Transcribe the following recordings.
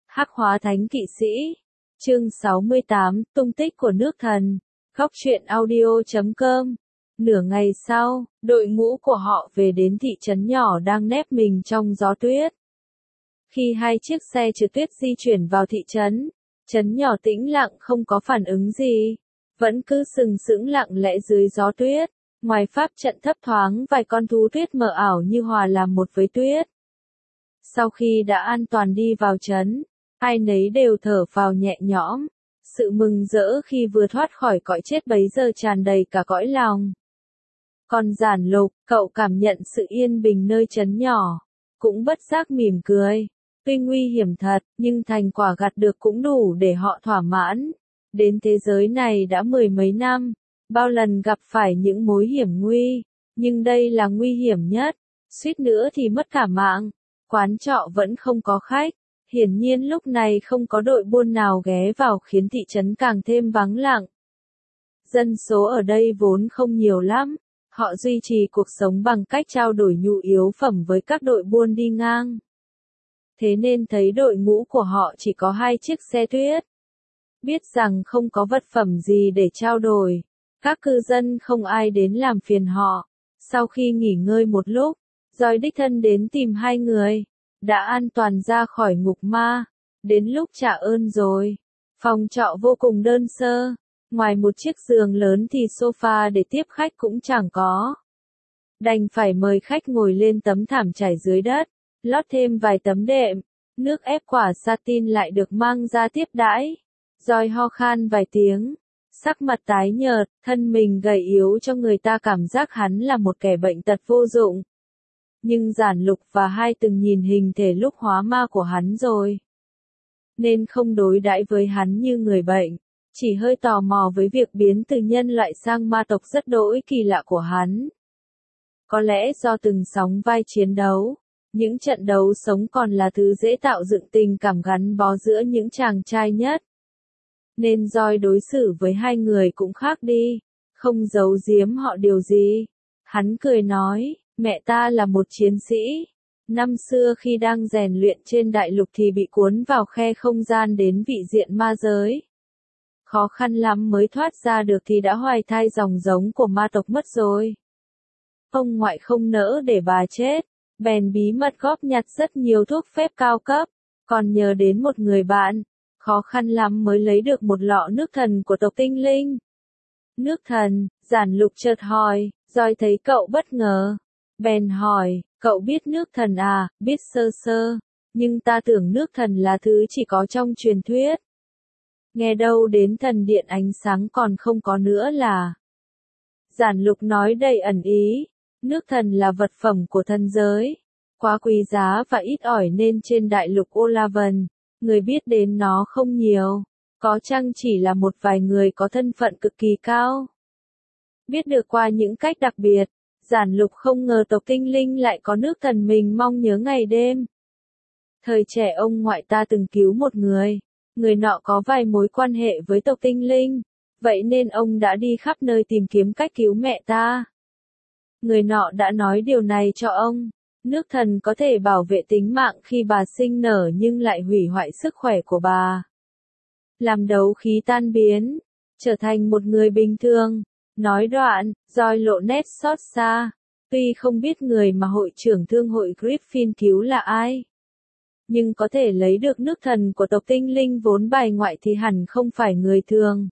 Hắc hóa thánh kỵ sĩ. Chương 68, tung tích của nước thần. Góc truyện audio.com. Nửa ngày sau, đội ngũ của họ về đến thị trấn nhỏ đang nép mình trong gió tuyết. Khi hai chiếc xe trượt tuyết di chuyển vào thị trấn, trấn nhỏ tĩnh lặng không có phản ứng gì, vẫn cứ sừng sững lặng lẽ dưới gió tuyết. Ngoài pháp trận thấp thoáng vài con thú tuyết mờ ảo như hòa làm một với tuyết. Sau khi đã an toàn đi vào trấn, ai nấy đều thở phào nhẹ nhõm. Sự mừng rỡ khi vừa thoát khỏi cõi chết bấy giờ tràn đầy cả cõi lòng. Còn Giản Lục, cậu cảm nhận sự yên bình nơi trấn nhỏ, cũng bất giác mỉm cười. Tuy nguy hiểm thật, nhưng thành quả gặt được cũng đủ để họ thỏa mãn. Đến thế giới này đã mười mấy năm, bao lần gặp phải những mối hiểm nguy, nhưng đây là nguy hiểm nhất, suýt nữa thì mất cả mạng. Quán trọ vẫn không có khách, hiển nhiên lúc này không có đội buôn nào ghé vào khiến thị trấn càng thêm vắng lặng. Dân số ở đây vốn không nhiều lắm, họ duy trì cuộc sống bằng cách trao đổi nhu yếu phẩm với các đội buôn đi ngang. Thế nên thấy đội ngũ của họ chỉ có 2 chiếc xe tuyết. Biết rằng không có vật phẩm gì để trao đổi, các cư dân không ai đến làm phiền họ. Sau khi nghỉ ngơi một lúc, Joy đích thân đến tìm hai người, đã an toàn ra khỏi ngục ma. Đến lúc trả ơn rồi. Phòng trọ vô cùng đơn sơ, ngoài một chiếc giường lớn thì sofa để tiếp khách cũng chẳng có. Đành phải mời khách ngồi lên tấm thảm trải dưới đất, lót thêm vài tấm đệm, nước ép quả satin lại được mang ra tiếp đãi. Joy ho khan vài tiếng, sắc mặt tái nhợt, thân mình gầy yếu cho người ta cảm giác hắn là một kẻ bệnh tật vô dụng. Nhưng Giản Lục và Hai từng nhìn hình thể lúc hóa ma của hắn rồi, nên không đối đãi với hắn như người bệnh, chỉ hơi tò mò với việc biến từ nhân loại sang ma tộc rất đỗi kỳ lạ của hắn. Có lẽ do từng sóng vai chiến đấu, những trận đấu sống còn là thứ dễ tạo dựng tình cảm gắn bó giữa những chàng trai nhất. Nên Joy đối xử với hai người cũng khác đi, không giấu giếm họ điều gì. Hắn cười nói, mẹ ta là một chiến sĩ. Năm xưa khi đang rèn luyện trên đại lục thì bị cuốn vào khe không gian đến vị diện ma giới. Khó khăn lắm mới thoát ra được thì đã hoài thai dòng giống của ma tộc mất rồi. Ông ngoại không nỡ để bà chết, bèn bí mật góp nhặt rất nhiều thuốc phép cao cấp, còn nhờ đến một người bạn, khó khăn lắm mới lấy được một lọ nước thần của tộc tinh linh. Nước thần, Giản Lục chợt hỏi, Joy thấy cậu bất ngờ, bèn hỏi, cậu biết nước thần à? Biết sơ sơ, nhưng ta tưởng nước thần là thứ chỉ có trong truyền thuyết. Nghe đâu đến thần điện ánh sáng còn không có nữa là. Giản Lục nói đầy ẩn ý, nước thần là vật phẩm của thần giới, quá quý giá và ít ỏi nên trên đại lục Olavan, người biết đến nó không nhiều, có chăng chỉ là một vài người có thân phận cực kỳ cao. Biết được qua những cách đặc biệt, Giản Lục không ngờ tộc tinh linh lại có nước thần mình mong nhớ ngày đêm. Thời trẻ ông ngoại ta từng cứu một người nọ có vài mối quan hệ với tộc tinh linh, vậy nên ông đã đi khắp nơi tìm kiếm cách cứu mẹ ta. Người nọ đã nói điều này cho ông, nước thần có thể bảo vệ tính mạng khi bà sinh nở nhưng lại hủy hoại sức khỏe của bà. Làm đấu khí tan biến, trở thành một người bình thường. Nói đoạn, Joy lộ nét xót xa, tuy không biết người mà hội trưởng thương hội Griffin cứu là ai, nhưng có thể lấy được nước thần của tộc tinh linh vốn bài ngoại thì hẳn không phải người thường.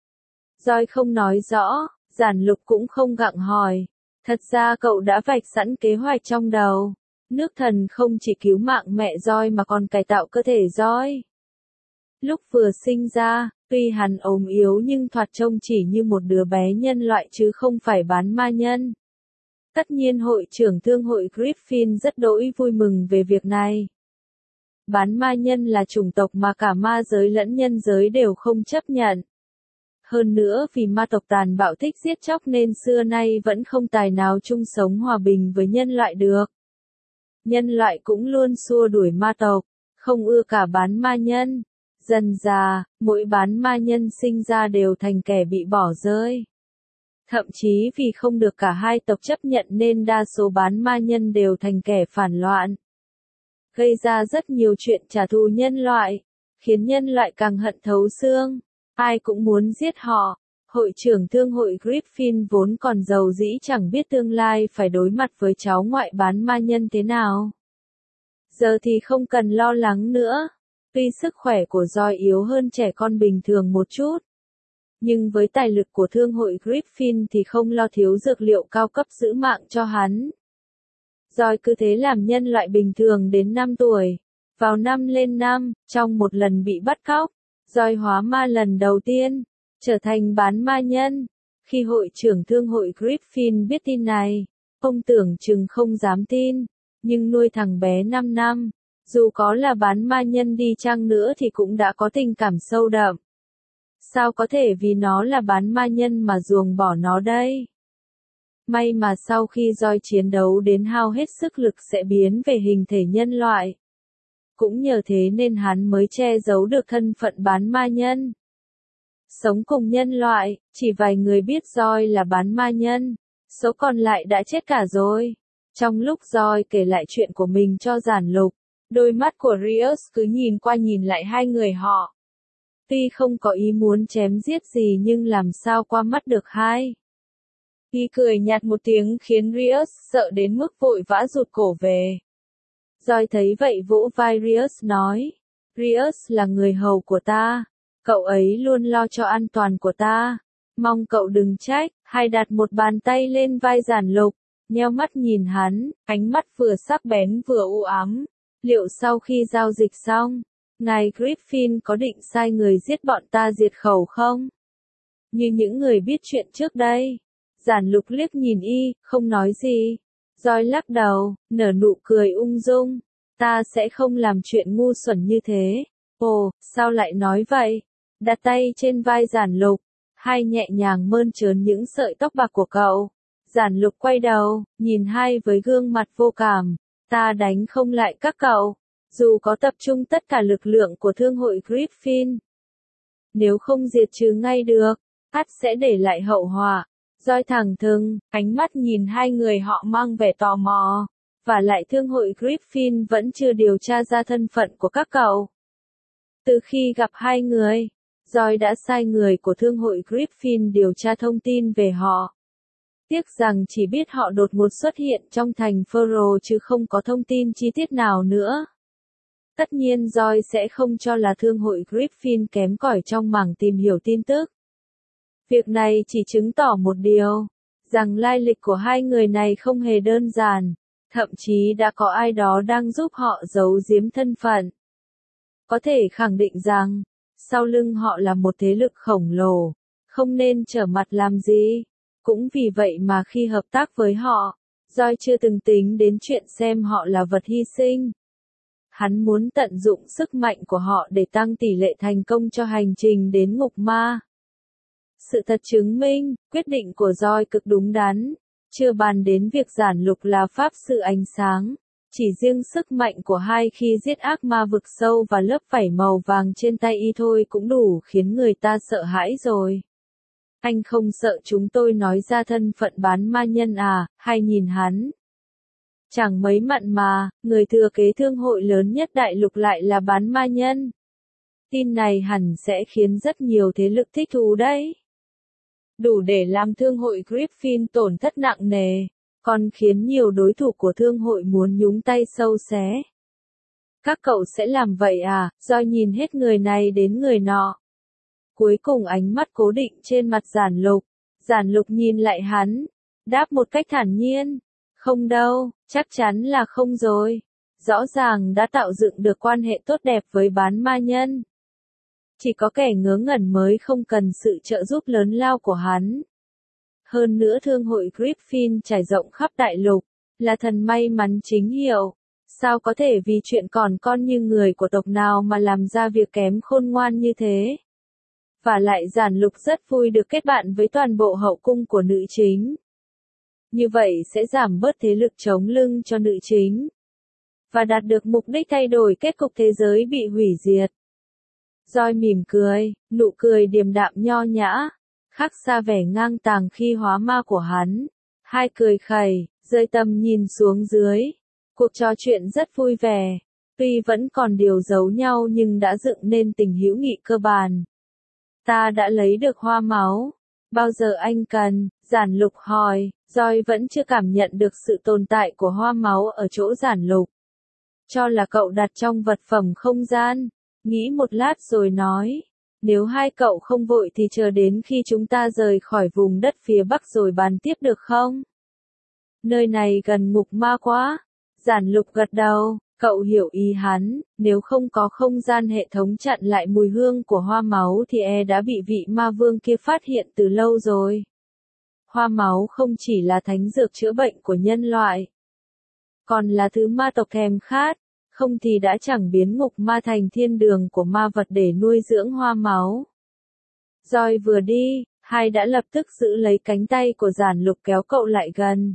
Joy không nói rõ, Giản Lục cũng không gặng hỏi, thật ra cậu đã vạch sẵn kế hoạch trong đầu. Nước thần không chỉ cứu mạng mẹ Joy mà còn cải tạo cơ thể Joy. Lúc vừa sinh ra, tuy hắn ốm yếu nhưng thoạt trông chỉ như một đứa bé nhân loại chứ không phải bán ma nhân. Tất nhiên hội trưởng thương hội Griffin rất đỗi vui mừng về việc này. Bán ma nhân là chủng tộc mà cả ma giới lẫn nhân giới đều không chấp nhận. Hơn nữa vì ma tộc tàn bạo thích giết chóc nên xưa nay vẫn không tài nào chung sống hòa bình với nhân loại được. Nhân loại cũng luôn xua đuổi ma tộc, không ưa cả bán ma nhân. Dần dà, mỗi bán ma nhân sinh ra đều thành kẻ bị bỏ rơi. Thậm chí vì không được cả hai tộc chấp nhận nên đa số bán ma nhân đều thành kẻ phản loạn. Gây ra rất nhiều chuyện trả thù nhân loại. khiến nhân loại càng hận thấu xương. Ai cũng muốn giết họ. Hội trưởng thương hội Griffin vốn còn giàu dĩ chẳng biết tương lai phải đối mặt với cháu ngoại bán ma nhân thế nào. Giờ thì không cần lo lắng nữa. Tuy sức khỏe của Joy yếu hơn trẻ con bình thường một chút, nhưng với tài lực của thương hội Griffin thì không lo thiếu dược liệu cao cấp giữ mạng cho hắn. Joy cứ thế làm nhân loại bình thường đến 5 tuổi. Vào năm lên năm, trong một lần bị bắt cóc, Joy hóa ma lần đầu tiên, trở thành bán ma nhân. Khi hội trưởng thương hội Griffin biết tin này, ông tưởng chừng không dám tin, nhưng nuôi thằng bé 5 năm, dù có là bán ma nhân đi chăng nữa thì cũng đã có tình cảm sâu đậm. Sao có thể vì nó là bán ma nhân mà ruồng bỏ nó đây? May mà sau khi Joy chiến đấu đến hao hết sức lực sẽ biến về hình thể nhân loại. Cũng nhờ thế nên hắn mới che giấu được thân phận bán ma nhân. Sống cùng nhân loại, chỉ vài người biết Joy là bán ma nhân, số còn lại đã chết cả rồi. Trong lúc Joy kể lại chuyện của mình cho Giản Lục, đôi mắt của Rios cứ nhìn qua nhìn lại hai người họ. Tuy không có ý muốn chém giết gì nhưng làm sao qua mắt được hai. Y cười nhạt một tiếng khiến Rios sợ đến mức vội vã rụt cổ về. Joy thấy vậy vỗ vai Rios nói, Rios là người hầu của ta, cậu ấy luôn lo cho an toàn của ta, mong cậu đừng trách. Hai đặt một bàn tay lên vai Giản Lục, nheo mắt nhìn hắn, ánh mắt vừa sắc bén vừa u ám. Liệu sau khi giao dịch xong, ngài Griffin có định sai người giết bọn ta diệt khẩu không? Như những người biết chuyện trước đây. Giản Lục liếc nhìn y, không nói gì. Joy lắc đầu, nở nụ cười ung dung. Ta sẽ không làm chuyện ngu xuẩn như thế. Ồ, sao lại nói vậy? Đặt tay trên vai Giản Lục, hai nhẹ nhàng mơn trớn những sợi tóc bạc của cậu. Giản Lục quay đầu, nhìn hai với gương mặt vô cảm. Ta đánh không lại các cậu, dù có tập trung tất cả lực lượng của thương hội Griffin. Nếu không diệt trừ ngay được, ắt sẽ để lại hậu họa. Joy thẳng thừng, ánh mắt nhìn hai người họ mang vẻ tò mò. Và lại thương hội Griffin vẫn chưa điều tra ra thân phận của các cậu. Từ khi gặp hai người, Joy đã sai người của thương hội Griffin điều tra thông tin về họ. Tiếc rằng chỉ biết họ đột ngột xuất hiện trong thành Furrow chứ không có thông tin chi tiết nào nữa. Tất nhiên Joy sẽ không cho là thương hội Griffin kém cỏi trong mảng tìm hiểu tin tức. Việc này chỉ chứng tỏ một điều, rằng lai lịch của hai người này không hề đơn giản, thậm chí đã có ai đó đang giúp họ giấu giếm thân phận. Có thể khẳng định rằng, sau lưng họ là một thế lực khổng lồ, không nên trở mặt làm gì. Cũng vì vậy mà khi hợp tác với họ, Joy chưa từng tính đến chuyện xem họ là vật hy sinh. Hắn muốn tận dụng sức mạnh của họ để tăng tỷ lệ thành công cho hành trình đến ngục ma. Sự thật chứng minh, quyết định của Joy cực đúng đắn. Chưa bàn đến việc Giản Lục là pháp sư ánh sáng. Chỉ riêng sức mạnh của hai khi giết ác ma vực sâu và lớp vảy màu vàng trên tay y thôi cũng đủ khiến người ta sợ hãi rồi. Anh không sợ chúng tôi nói ra thân phận bán ma nhân à? Hay nhìn hắn. Chẳng mấy mặn mà, người thừa kế thương hội lớn nhất đại lục lại là bán ma nhân. Tin này hẳn sẽ khiến rất nhiều thế lực thích thú đấy. Đủ để làm thương hội Griffin tổn thất nặng nề, còn khiến nhiều đối thủ của thương hội muốn nhúng tay sâu xé. Các cậu sẽ làm vậy à? Do nhìn hết người này đến người nọ. Cuối cùng ánh mắt cố định trên mặt Giản Lục. Giản Lục nhìn lại hắn, đáp một cách thản nhiên. Không đâu, chắc chắn là không rồi. Rõ ràng đã tạo dựng được quan hệ tốt đẹp với bán ma nhân. Chỉ có kẻ ngớ ngẩn mới không cần sự trợ giúp lớn lao của hắn. Hơn nữa thương hội Griffin trải rộng khắp đại lục, là thần may mắn chính hiệu. Sao có thể vì chuyện còn con như người của tộc nào mà làm ra việc kém khôn ngoan như thế? Và lại Giản Lục rất vui được kết bạn với toàn bộ hậu cung của nữ chính. Như vậy sẽ giảm bớt thế lực chống lưng cho nữ chính. Và đạt được mục đích thay đổi kết cục thế giới bị hủy diệt. Joy mỉm cười, nụ cười điềm đạm nho nhã, khác xa vẻ ngang tàng khi hóa ma của hắn. Hai cười khẩy, rơi tầm nhìn xuống dưới. Cuộc trò chuyện rất vui vẻ. Tuy vẫn còn điều giấu nhau nhưng đã dựng nên tình hữu nghị cơ bản. Ta đã lấy được hoa máu. Bao giờ anh cần? Giản Lục hỏi. Joy vẫn chưa cảm nhận được sự tồn tại của hoa máu ở chỗ Giản Lục. Cho là cậu đặt trong vật phẩm không gian. Nghĩ một lát rồi nói. Nếu hai cậu không vội thì chờ đến khi chúng ta rời khỏi vùng đất phía Bắc rồi bàn tiếp được không? Nơi này gần ngục ma quá. Giản Lục gật đầu. Cậu hiểu ý hắn, nếu không có không gian hệ thống chặn lại mùi hương của hoa máu thì đã bị vị ma vương kia phát hiện từ lâu rồi. Hoa máu không chỉ là thánh dược chữa bệnh của nhân loại, còn là thứ ma tộc thèm khát, không thì đã chẳng biến ngục ma thành thiên đường của ma vật để nuôi dưỡng hoa máu. Joy vừa đi, hai đã lập tức giữ lấy cánh tay của Giản Lục kéo cậu lại gần.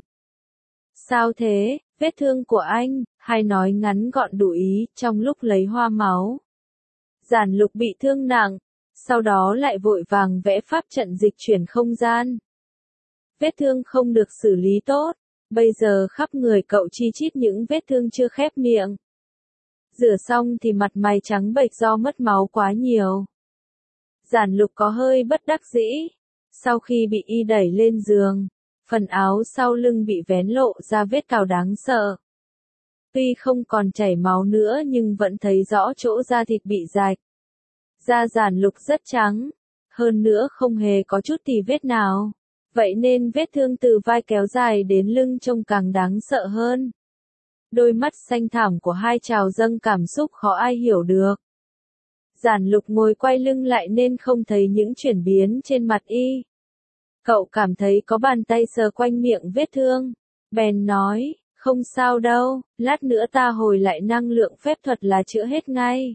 Sao thế, vết thương của anh, hai nói ngắn gọn đủ ý, trong lúc lấy hoa máu. Giản Lục bị thương nặng, sau đó lại vội vàng vẽ pháp trận dịch chuyển không gian. Vết thương không được xử lý tốt, bây giờ khắp người cậu chi chít những vết thương chưa khép miệng. Rửa xong thì mặt mày trắng bệch do mất máu quá nhiều. Giản Lục có hơi bất đắc dĩ, sau khi bị y đẩy lên giường, phần áo sau lưng bị vén lộ ra vết cào đáng sợ. Tuy không còn chảy máu nữa nhưng vẫn thấy rõ chỗ da thịt bị rạch. Da Giản Lục rất trắng, hơn nữa không hề có chút tì vết nào. Vậy nên vết thương từ vai kéo dài đến lưng trông càng đáng sợ hơn. Đôi mắt xanh thẳm của hai trào dâng cảm xúc khó ai hiểu được. Giản Lục ngồi quay lưng lại nên không thấy những chuyển biến trên mặt y. Cậu cảm thấy có bàn tay sờ quanh miệng vết thương. Bèn nói, không sao đâu, lát nữa ta hồi lại năng lượng phép thuật là chữa hết ngay.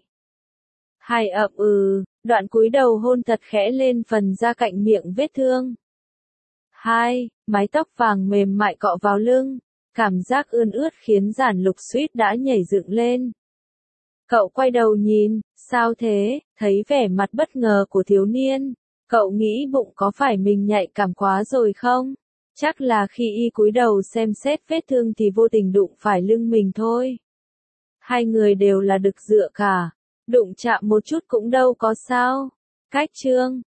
Hai ậm đoạn cúi đầu hôn thật khẽ lên phần da cạnh miệng vết thương. Hai, mái tóc vàng mềm mại cọ vào lưng, cảm giác ươn ướt khiến Giản Lục suýt đã nhảy dựng lên. Cậu quay đầu nhìn, sao thế, thấy vẻ mặt bất ngờ của thiếu niên. Cậu nghĩ bụng có phải mình nhạy cảm quá rồi không? Chắc là khi y cúi đầu xem xét vết thương thì vô tình đụng phải lưng mình thôi. Hai người đều là đực dựa cả, đụng chạm một chút cũng đâu có sao. Cách chương